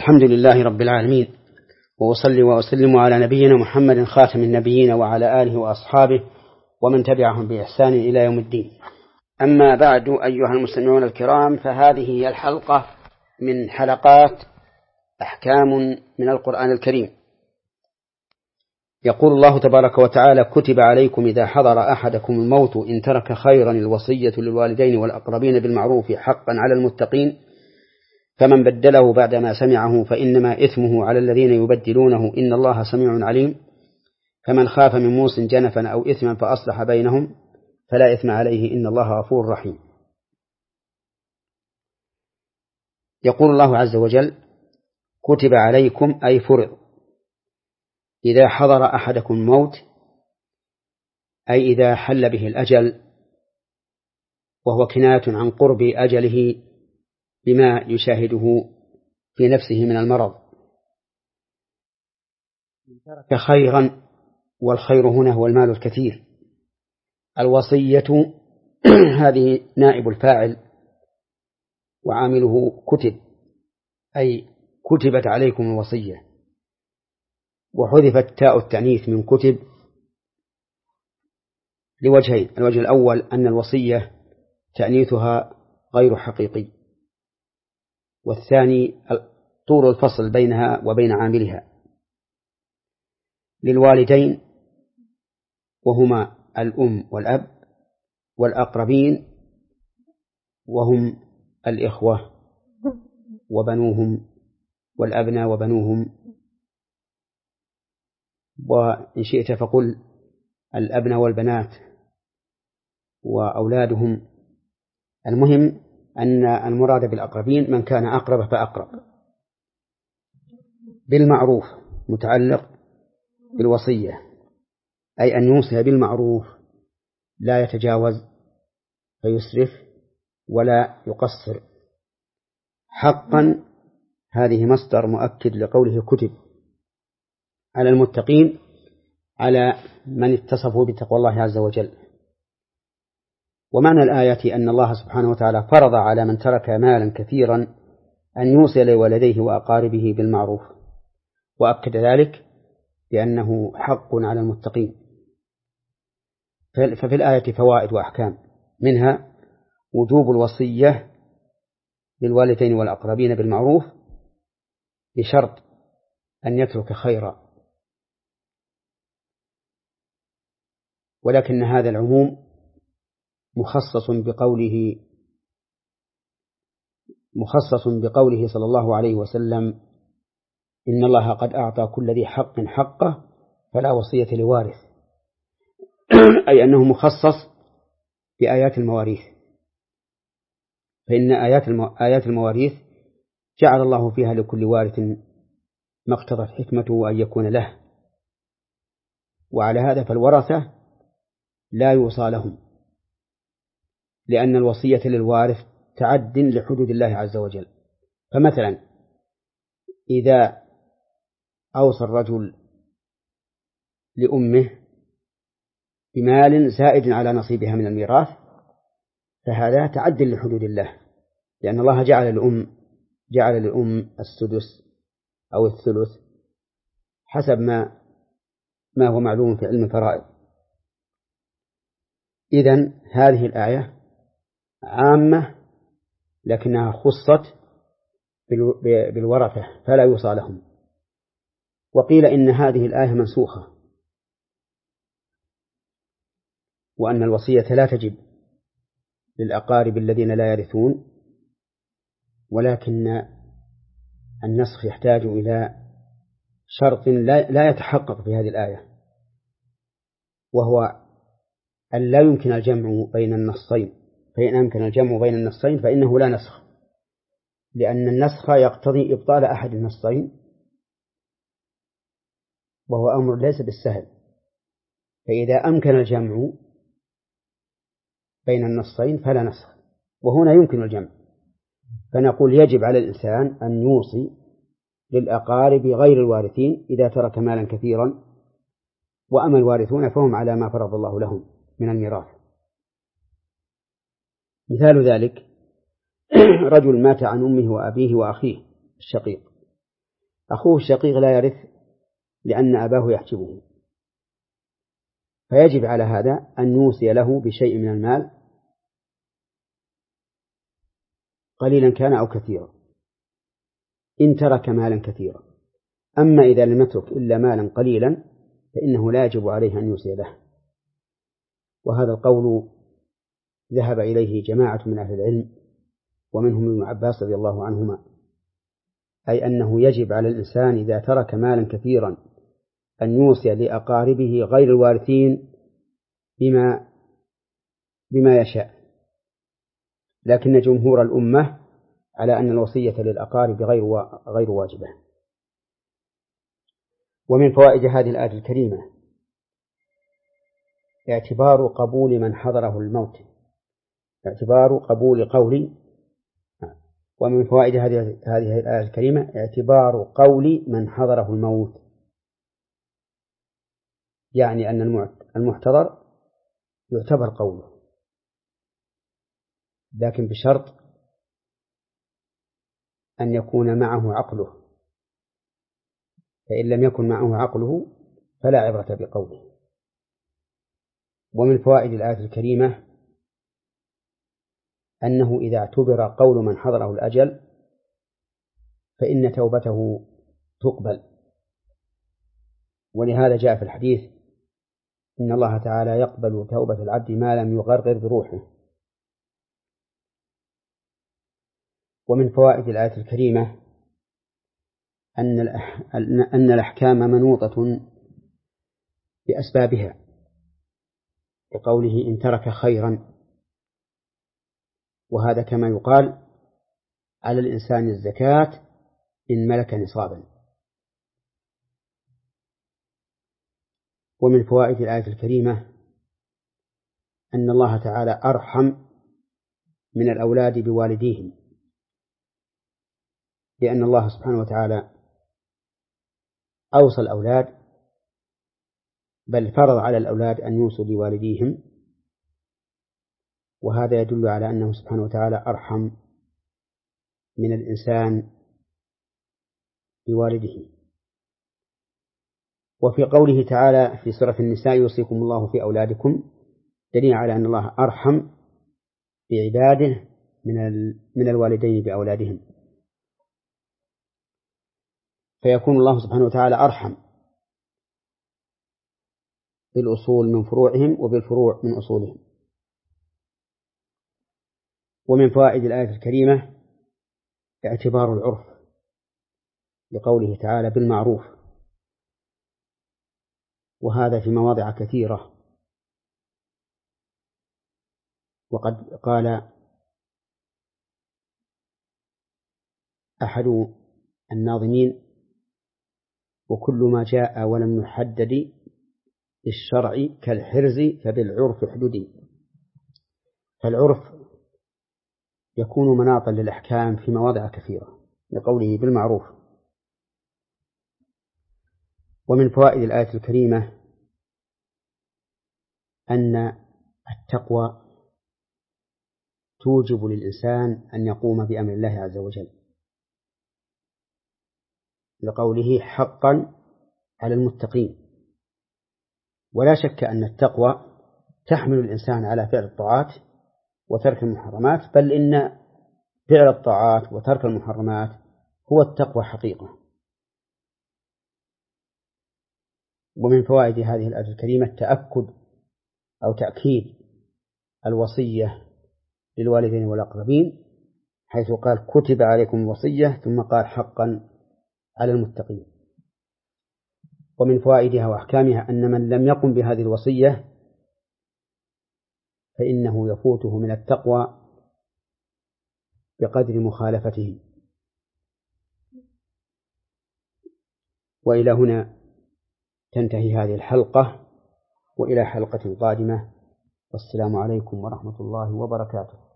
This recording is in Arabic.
الحمد لله رب العالمين، وأصلي وأسلم على نبينا محمد خاتم النبيين وعلى آله وأصحابه ومن تبعهم بإحسان إلى يوم الدين. أما بعد، أيها المستمعون الكرام، فهذه هي الحلقة من حلقات أحكام من القرآن الكريم. يقول الله تبارك وتعالى: كتب عليكم إذا حضر أحدكم الموت إن ترك خيرا الوصية للوالدين والأقربين بالمعروف حقا على المتقين، فمن بدله بعدما سمعه فإنما إثمه على الذين يبدلونه إن الله سميع عليم. فمن خاف من موص جنفا أو إثما فأصلح بينهم فلا إثم عليه إن الله غفور رحيم. يقول الله عز وجل: كتب عليكم أي فرض إذا حضر أحدكم الموت، أي إذا حل به الأجل، وهو كناية عن قرب أجله بما يشاهده في نفسه من المرض. ترك خيرا، والخير هنا هو المال الكثير. الوصية هذه نائب الفاعل وعامله كتب، أي كتبت عليكم الوصية، وحذفت تاء التأنيث من كتب لوجهين: الوجه الأول أن الوصية تأنيثها غير حقيقي، والثاني طول الفصل بينها وبين عاملها. للوالدين وهما الأم والأب، والأقربين وهم الإخوة وبنوهم والأبناء وبنوهم، وإن شئت فقل الأبناء والبنات وأولادهم. المهم أن المراد بالأقربين من كان أقرب فأقرب. بالمعروف متعلق بالوصية، أي أن يوصي بالمعروف لا يتجاوز فيسرف ولا يقصر. حقا هذه مصدر مؤكد لقوله كتب على المتقين، على من اتصفوا بتقوى الله عز وجل. ومعنى الآية أن الله سبحانه وتعالى فرض على من ترك مالا كثيرا أن يوصي لوالديه وأقاربه بالمعروف، وأكد ذلك بأنه حق على المتقين. ففي الآية فوائد وأحكام، منها وجوب الوصية للوالدين والأقربين بالمعروف بشرط أن يترك خيرا، ولكن هذا العموم مخصص بقوله صلى الله عليه وسلم: إن الله قد أعطى كل ذي حق حقه فلا وصية لوارث. أي أنه مخصص بآيات المواريث، فإن آيات المواريث جعل الله فيها لكل وارث ما اقتضت حكمته أن يكون له، وعلى هذا فالورثة لا يوصى لهم، لأن الوصية للوارث تعد لحدود الله عز وجل. فمثلا إذا أوصى الرجل لأمه بمال زائد على نصيبها من الميراث، فهذا تعد لحدود الله، لأن الله جعل للأم السدس أو الثلث حسب ما هو معلوم في علم الفرائض. إذن هذه الآية عامة لكنها خصت بالورثة فلا يوصى لهم. وقيل إن هذه الآية منسوخة، وأن الوصية لا تجب للأقارب الذين لا يرثون، ولكن النسخ يحتاج إلى شرط لا يتحقق في هذه الآية، وهو أن لا يمكن الجمع بين النصين. فإن أمكن الجمع بين النصين فإنه لا نسخ، لأن النسخ يقتضي إبطال أحد النصين، وهو أمر ليس بالسهل. فإذا أمكن الجمع بين النصين فلا نسخ، وهنا يمكن الجمع، فنقول يجب على الإنسان أن يوصي للأقارب غير الوارثين إذا ترك مالا كثيرا، وأما الوارثون فهم على ما فرض الله لهم من الميراث. مثال ذلك: رجل مات عن أمه وأبيه وأخيه الشقيق، أخوه الشقيق لا يرث لأن أباه يحجبه، فيجب على هذا أن يوصي له بشيء من المال قليلا كان أو كثيرا إن ترك مالا كثيرا. أما إذا لم يترك إلا مالا قليلا فإنه لا يجب عليه أن يوصي له. وهذا القول ذهب إليه جماعة من أهل العلم ومنهم ابن عباس رضي الله عنهما، أي أنه يجب على الإنسان إذا ترك مالا كثيرا أن يوصي لأقاربه غير الوارثين بما يشاء، لكن جمهور الأمة على أن الوصية للأقارب غير واجبة. ومن فوائد هذه الآية الكريمة اعتبار قبول من حضره الموت، اعتبار قبول قول. ومن فوائد هذه الآية الكريمة اعتبار قول من حضره الموت، يعني أن المحتضر يعتبر قوله، لكن بشرط أن يكون معه عقله، فإن لم يكن معه عقله فلا عبرة بقوله. ومن فوائد الآية الكريمة أنه إذا اعتبر قول من حضره الأجل فإن توبته تقبل، ولهذا جاء في الحديث إن الله تعالى يقبل توبة العبد ما لم يغرغر بروحه. ومن فوائد الآية الكريمة أن الأحكام منوطة بأسبابها، لقوله إن ترك خيرا، وهذا كما يقال على الإنسان الزكاة إن ملك نصابا. ومن فوائد الآية الكريمة أن الله تعالى أرحم من الأولاد بوالديهم، لأن الله سبحانه وتعالى أوصى الأولاد، بل فرض على الأولاد أن يوصوا بوالديهم، وهذا يدل على أنه سبحانه وتعالى أرحم من الإنسان بوالده. وفي قوله تعالى في سورة النساء يوصيكم الله في أولادكم دليل على أن الله أرحم بعباده من الوالدين بأولادهم، فيكون الله سبحانه وتعالى أرحم بالأصول من فروعهم وبالفروع من أصولهم. ومن فوائد الآية الكريمة اعتبار العرف، لقوله تعالى بالمعروف، وهذا في مواضع كثيرة. وقد قال أحد الناظمين وكل ما جاء ولم يحدد الشرع كالحرز فبالعرف حدودي. فالعرف يكون مناطا للأحكام في مواضع كثيرة، لقوله بالمعروف. ومن فوائد الآية الكريمة أن التقوى توجب للإنسان أن يقوم بأمر الله عز وجل، لقوله حقا على المتقين. ولا شك أن التقوى تحمل الإنسان على فعل الطاعات وترك المحرمات، بل إن فعل الطاعات وترك المحرمات هو التقوى حقيقة. ومن فوائد هذه الآية الكريمة تأكد أو تأكيد الوصية للوالدين والأقربين، حيث قال كتب عليكم الوصية ثم قال حقا على المتقين. ومن فوائدها وأحكامها أن من لم يقم بهذه الوصية فإنه يفوته من التقوى بقدر مخالفته. وإلى هنا تنتهي هذه الحلقة، وإلى حلقة قادمة، والسلام عليكم ورحمة الله وبركاته.